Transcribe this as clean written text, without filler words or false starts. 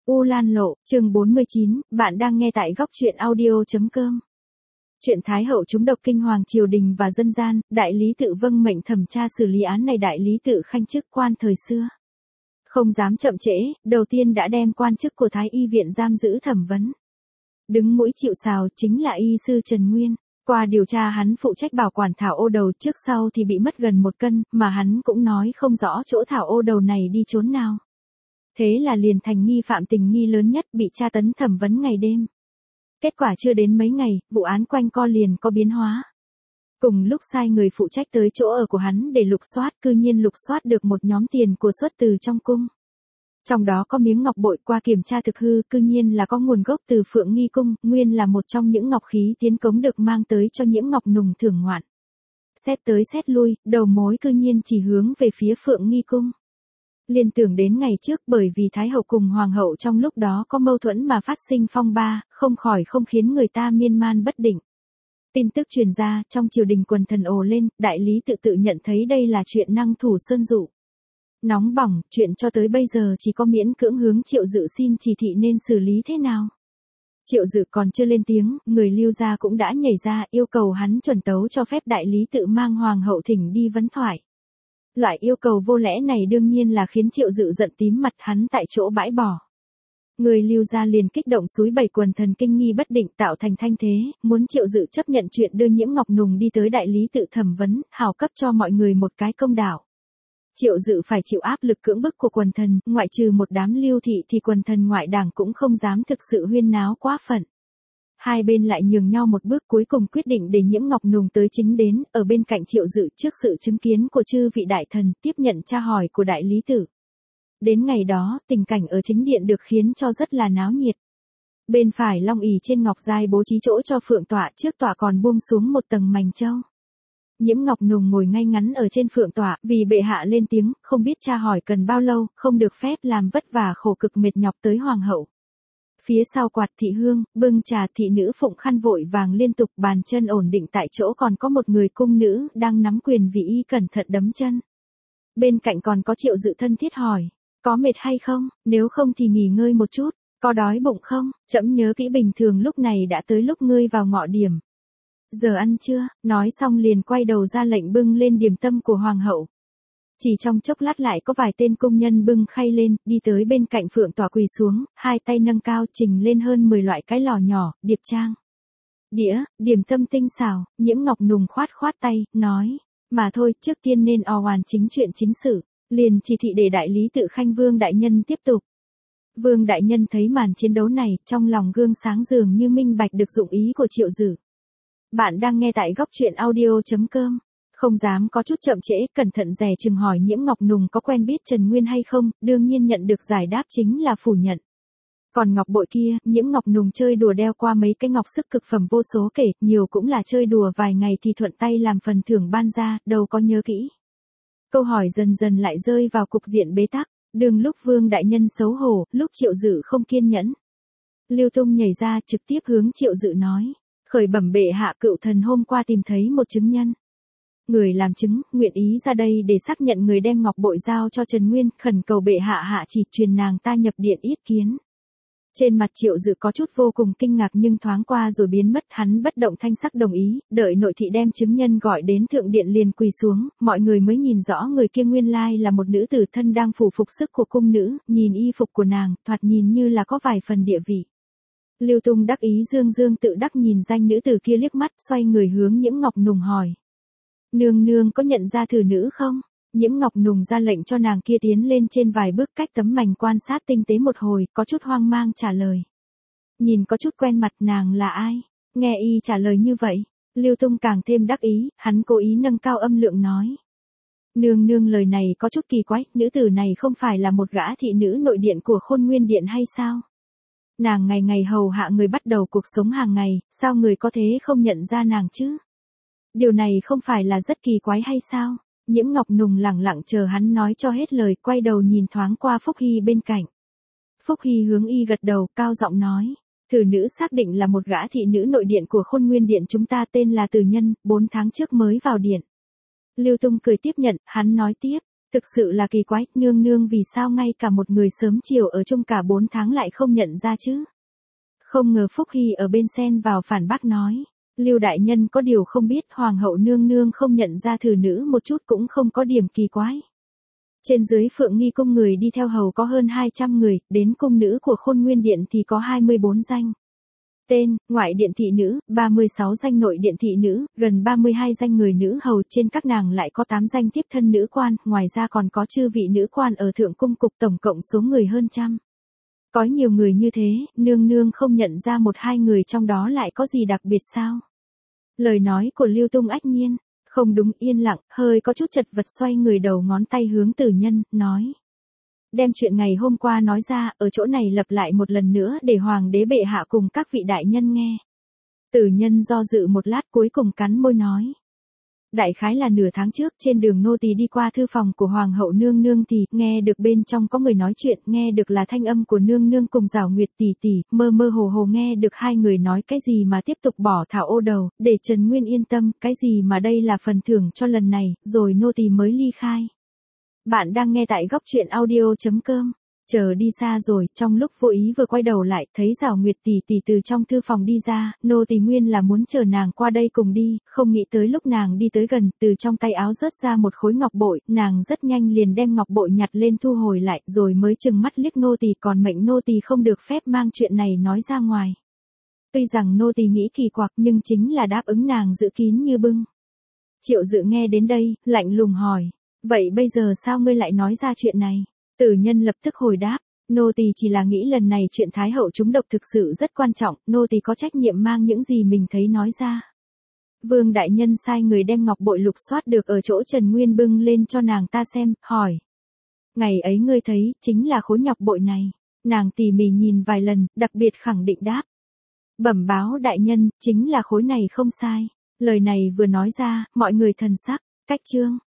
U Lan Lộ, chương 49, bạn đang nghe tại góc truyện audio.com. Chuyện Thái hậu trúng độc kinh hoàng triều đình và dân gian, đại lý tự vâng mệnh thẩm tra xử lý án này. Đại lý tự khanh chức quan thời xưa không dám chậm trễ, đầu tiên đã đem quan chức của Thái y viện giam giữ thẩm vấn. Đứng mũi chịu sào chính là y sư Trần Nguyên. Qua điều tra hắn phụ trách bảo quản thảo ô đầu, trước sau thì bị mất gần 1 cân, mà hắn cũng nói không rõ chỗ thảo ô đầu này đi trốn nào. Thế là liền thành nghi phạm tình nghi lớn nhất, bị tra tấn thẩm vấn ngày đêm. Kết quả chưa đến mấy ngày, vụ án quanh co liền có biến hóa. Cùng lúc sai người phụ trách tới chỗ ở của hắn để lục soát, cư nhiên lục soát được một nhóm tiền của xuất từ trong cung. Trong đó có miếng ngọc bội, qua kiểm tra thực hư, cư nhiên là có nguồn gốc từ Phượng Nghi cung, nguyên là một trong những ngọc khí tiến cống được mang tới cho Nhiễm Ngọc Nùng thưởng ngoạn. Xét tới xét lui, đầu mối cư nhiên chỉ hướng về phía Phượng Nghi cung. Liên tưởng đến ngày trước, bởi vì Thái hậu cùng Hoàng hậu trong lúc đó có mâu thuẫn mà phát sinh phong ba, không khỏi không khiến người ta miên man bất định. Tin tức truyền ra, trong triều đình quần thần ồ lên, đại lý tự nhận thấy đây là chuyện năng thủ sơn dụ. Nóng bỏng, chuyện cho tới bây giờ chỉ có miễn cưỡng hướng Triệu Dự xin chỉ thị nên xử lý thế nào. Triệu Dự còn chưa lên tiếng, người Lưu gia cũng đã nhảy ra yêu cầu hắn chuẩn tấu cho phép đại lý tự mang Hoàng hậu thỉnh đi vấn thoại. Loại yêu cầu vô lẽ này đương nhiên là khiến Triệu Dự giận tím mặt, hắn tại chỗ bãi bỏ. Người Lưu gia liền kích động xúi bày quần thần kinh nghi bất định, tạo thành thanh thế, muốn Triệu Dự chấp nhận chuyện đưa Nhiễm Ngọc Nùng đi tới đại lý tự thẩm vấn, hảo cấp cho mọi người một cái công đạo. Triệu Dự phải chịu áp lực cưỡng bức của quần thần, ngoại trừ một đám lưu thị thì quần thần ngoại đảng cũng không dám thực sự huyên náo quá phận. Hai bên lại nhường nhau một bước, cuối cùng quyết định để Nhiễm Ngọc Nùng tới chính đến, ở bên cạnh Triệu Dự trước sự chứng kiến của chư vị đại thần, tiếp nhận tra hỏi của đại lý tự. Đến ngày đó, tình cảnh ở chính điện được khiến cho rất là náo nhiệt. Bên phải long ỷ trên ngọc giai bố trí chỗ cho phượng tọa, trước tọa còn buông xuống một tầng mành châu. Nhiễm Ngọc Nùng ngồi ngay ngắn ở trên phượng tọa, vì bệ hạ lên tiếng, không biết tra hỏi cần bao lâu, không được phép làm vất vả khổ cực mệt nhọc tới hoàng hậu. Phía sau quạt thị hương, bưng trà, thị nữ phụng khăn vội vàng liên tục, bàn chân ổn định tại chỗ, còn có một người cung nữ đang nắm quyền vị y cẩn thận đấm chân. Bên cạnh còn có Triệu Dự thân thiết hỏi, có mệt hay không, nếu không thì nghỉ ngơi một chút, có đói bụng không, trẫm nhớ kỹ bình thường lúc này đã tới lúc ngươi vào ngọ điểm. Giờ ăn chưa, nói xong liền quay đầu ra lệnh bưng lên điểm tâm của hoàng hậu. Chỉ trong chốc lát lại có vài tên công nhân bưng khay lên, đi tới bên cạnh phượng tọa quỳ xuống, hai tay nâng cao trình lên hơn 10 loại cái lò nhỏ, điệp trang. Đĩa, điểm tâm tinh xảo, Nhiễm Ngọc Nùng khoát khoát tay, nói, mà thôi, trước tiên nên hoàn chính chuyện chính sự, liền chỉ thị để đại lý tự khanh Vương đại nhân tiếp tục. Vương đại nhân thấy màn chiến đấu này, trong lòng gương sáng dường như minh bạch được dụng ý của Triệu Dự. Bạn đang nghe tại góc truyện audio.com. Không dám có chút chậm trễ, cẩn thận dè chừng hỏi Nhiễm Ngọc Nùng có quen biết Trần Nguyên hay không, đương nhiên nhận được giải đáp chính là phủ nhận. Còn ngọc bội kia, Nhiễm Ngọc Nùng chơi đùa đeo qua mấy cái ngọc sức cực phẩm vô số kể, nhiều cũng là chơi đùa vài ngày thì thuận tay làm phần thưởng ban ra, đâu có nhớ kỹ. Câu hỏi dần dần lại rơi vào cục diện bế tắc, đừng lúc Vương đại nhân xấu hổ, lúc Triệu Dự không kiên nhẫn. Lưu Tung nhảy ra trực tiếp hướng Triệu Dự nói, khởi bẩm bệ hạ, cựu thần hôm qua tìm thấy một chứng nhân. Người làm chứng, nguyện ý ra đây để xác nhận người đem ngọc bội giao cho Trần Nguyên, khẩn cầu bệ hạ hạ chỉ truyền nàng ta nhập điện yết kiến. Trên mặt Triệu Dự có chút vô cùng kinh ngạc nhưng thoáng qua rồi biến mất, hắn bất động thanh sắc đồng ý, đợi nội thị đem chứng nhân gọi đến thượng điện liền quỳ xuống, mọi người mới nhìn rõ người kia nguyên lai là một nữ tử thân đang phủ phục sức của cung nữ, nhìn y phục của nàng, thoạt nhìn như là có vài phần địa vị. Lưu Tung đắc ý dương dương tự đắc nhìn danh nữ tử kia liếc mắt, xoay người hướng Nhiễm Ngọc Nùng hỏi. Nương nương có nhận ra thử nữ không? Nhiễm Ngọc Nùng ra lệnh cho nàng kia tiến lên trên vài bước cách tấm mành quan sát tinh tế một hồi, có chút hoang mang trả lời. Nhìn có chút quen mặt, nàng là ai? Nghe y trả lời như vậy, Lưu Tung càng thêm đắc ý, hắn cố ý nâng cao âm lượng nói. Nương nương lời này có chút kỳ quái, nữ tử này không phải là một gã thị nữ nội điện của Khôn Nguyên Điện hay sao? Nàng ngày ngày hầu hạ người bắt đầu cuộc sống hàng ngày, sao người có thế không nhận ra nàng chứ? Điều này không phải là rất kỳ quái hay sao? Nhiễm Ngọc Nùng lẳng lặng chờ hắn nói cho hết lời, quay đầu nhìn thoáng qua Phúc Hy bên cạnh. Phúc Hy hướng y gật đầu, cao giọng nói, thử nữ xác định là một gã thị nữ nội điện của Khôn Nguyên Điện chúng ta, tên là Từ Nhân, 4 tháng trước mới vào điện. Lưu Tung cười tiếp nhận, hắn nói tiếp, Thực sự là kỳ quái, nương nương vì sao ngay cả một người sớm chiều ở chung cả 4 tháng lại không nhận ra chứ? Không ngờ Phúc Hy ở bên xen vào phản bác nói. Lưu đại nhân có điều không biết, hoàng hậu nương nương không nhận ra thử nữ một chút cũng không có điểm kỳ quái. Trên dưới Phượng Nghi cung người đi theo hầu có hơn 200 người, đến cung nữ của Khôn Nguyên Điện thì có 24 danh. Tên, ngoại điện thị nữ, 36 danh nội điện thị nữ, gần 32 danh người nữ hầu, trên các nàng lại có 8 danh tiếp thân nữ quan, ngoài ra còn có chư vị nữ quan ở thượng cung cục, tổng cộng số người hơn trăm. Có nhiều người như thế, nương nương không nhận ra một hai người trong đó lại có gì đặc biệt sao? Lời nói của Lưu Tung ách nhiên, không đúng, yên lặng, hơi có chút chật vật xoay người đầu ngón tay hướng Tử Nhân, nói. Đem chuyện ngày hôm qua nói ra, ở chỗ này lặp lại một lần nữa để hoàng đế bệ hạ cùng các vị đại nhân nghe. Tử Nhân do dự một lát cuối cùng cắn môi nói. Đại khái là nửa tháng trước, trên đường nô tỳ đi qua thư phòng của hoàng hậu nương nương thì nghe được bên trong có người nói chuyện, nghe được là thanh âm của nương nương cùng Giảo Nguyệt tỷ tỷ, mơ mơ hồ hồ nghe được hai người nói cái gì mà tiếp tục bỏ thảo ô đầu, để Trần Nguyên yên tâm, cái gì mà đây là phần thưởng cho lần này, rồi nô tỳ mới ly khai. Bạn đang nghe tại góc truyện audio.com. Chờ đi xa rồi, trong lúc vô ý vừa quay đầu lại, thấy Giảo Nguyệt tỷ tỷ từ trong thư phòng đi ra, nô tỳ nguyên là muốn chờ nàng qua đây cùng đi, không nghĩ tới lúc nàng đi tới gần, từ trong tay áo rớt ra một khối ngọc bội, nàng rất nhanh liền đem ngọc bội nhặt lên thu hồi lại, rồi mới chừng mắt liếc nô tỳ, còn mệnh nô tỳ không được phép mang chuyện này nói ra ngoài. Tuy rằng nô tỳ nghĩ kỳ quặc nhưng chính là đáp ứng nàng giữ kín như bưng. Triệu Dự nghe đến đây, lạnh lùng hỏi, vậy bây giờ sao ngươi lại nói ra chuyện này? Tử Nhân lập tức hồi đáp, nô tỳ chỉ là nghĩ lần này chuyện Thái hậu trúng độc thực sự rất quan trọng, nô tỳ có trách nhiệm mang những gì mình thấy nói ra. Vương đại nhân sai người đem ngọc bội lục soát được ở chỗ Trần Nguyên bưng lên cho nàng ta xem, hỏi. Ngày ấy ngươi thấy, chính là khối ngọc bội này. Nàng tỉ mỉ nhìn vài lần, đặc biệt khẳng định đáp. Bẩm báo đại nhân, chính là khối này không sai. Lời này vừa nói ra, mọi người thần sắc, cách chương.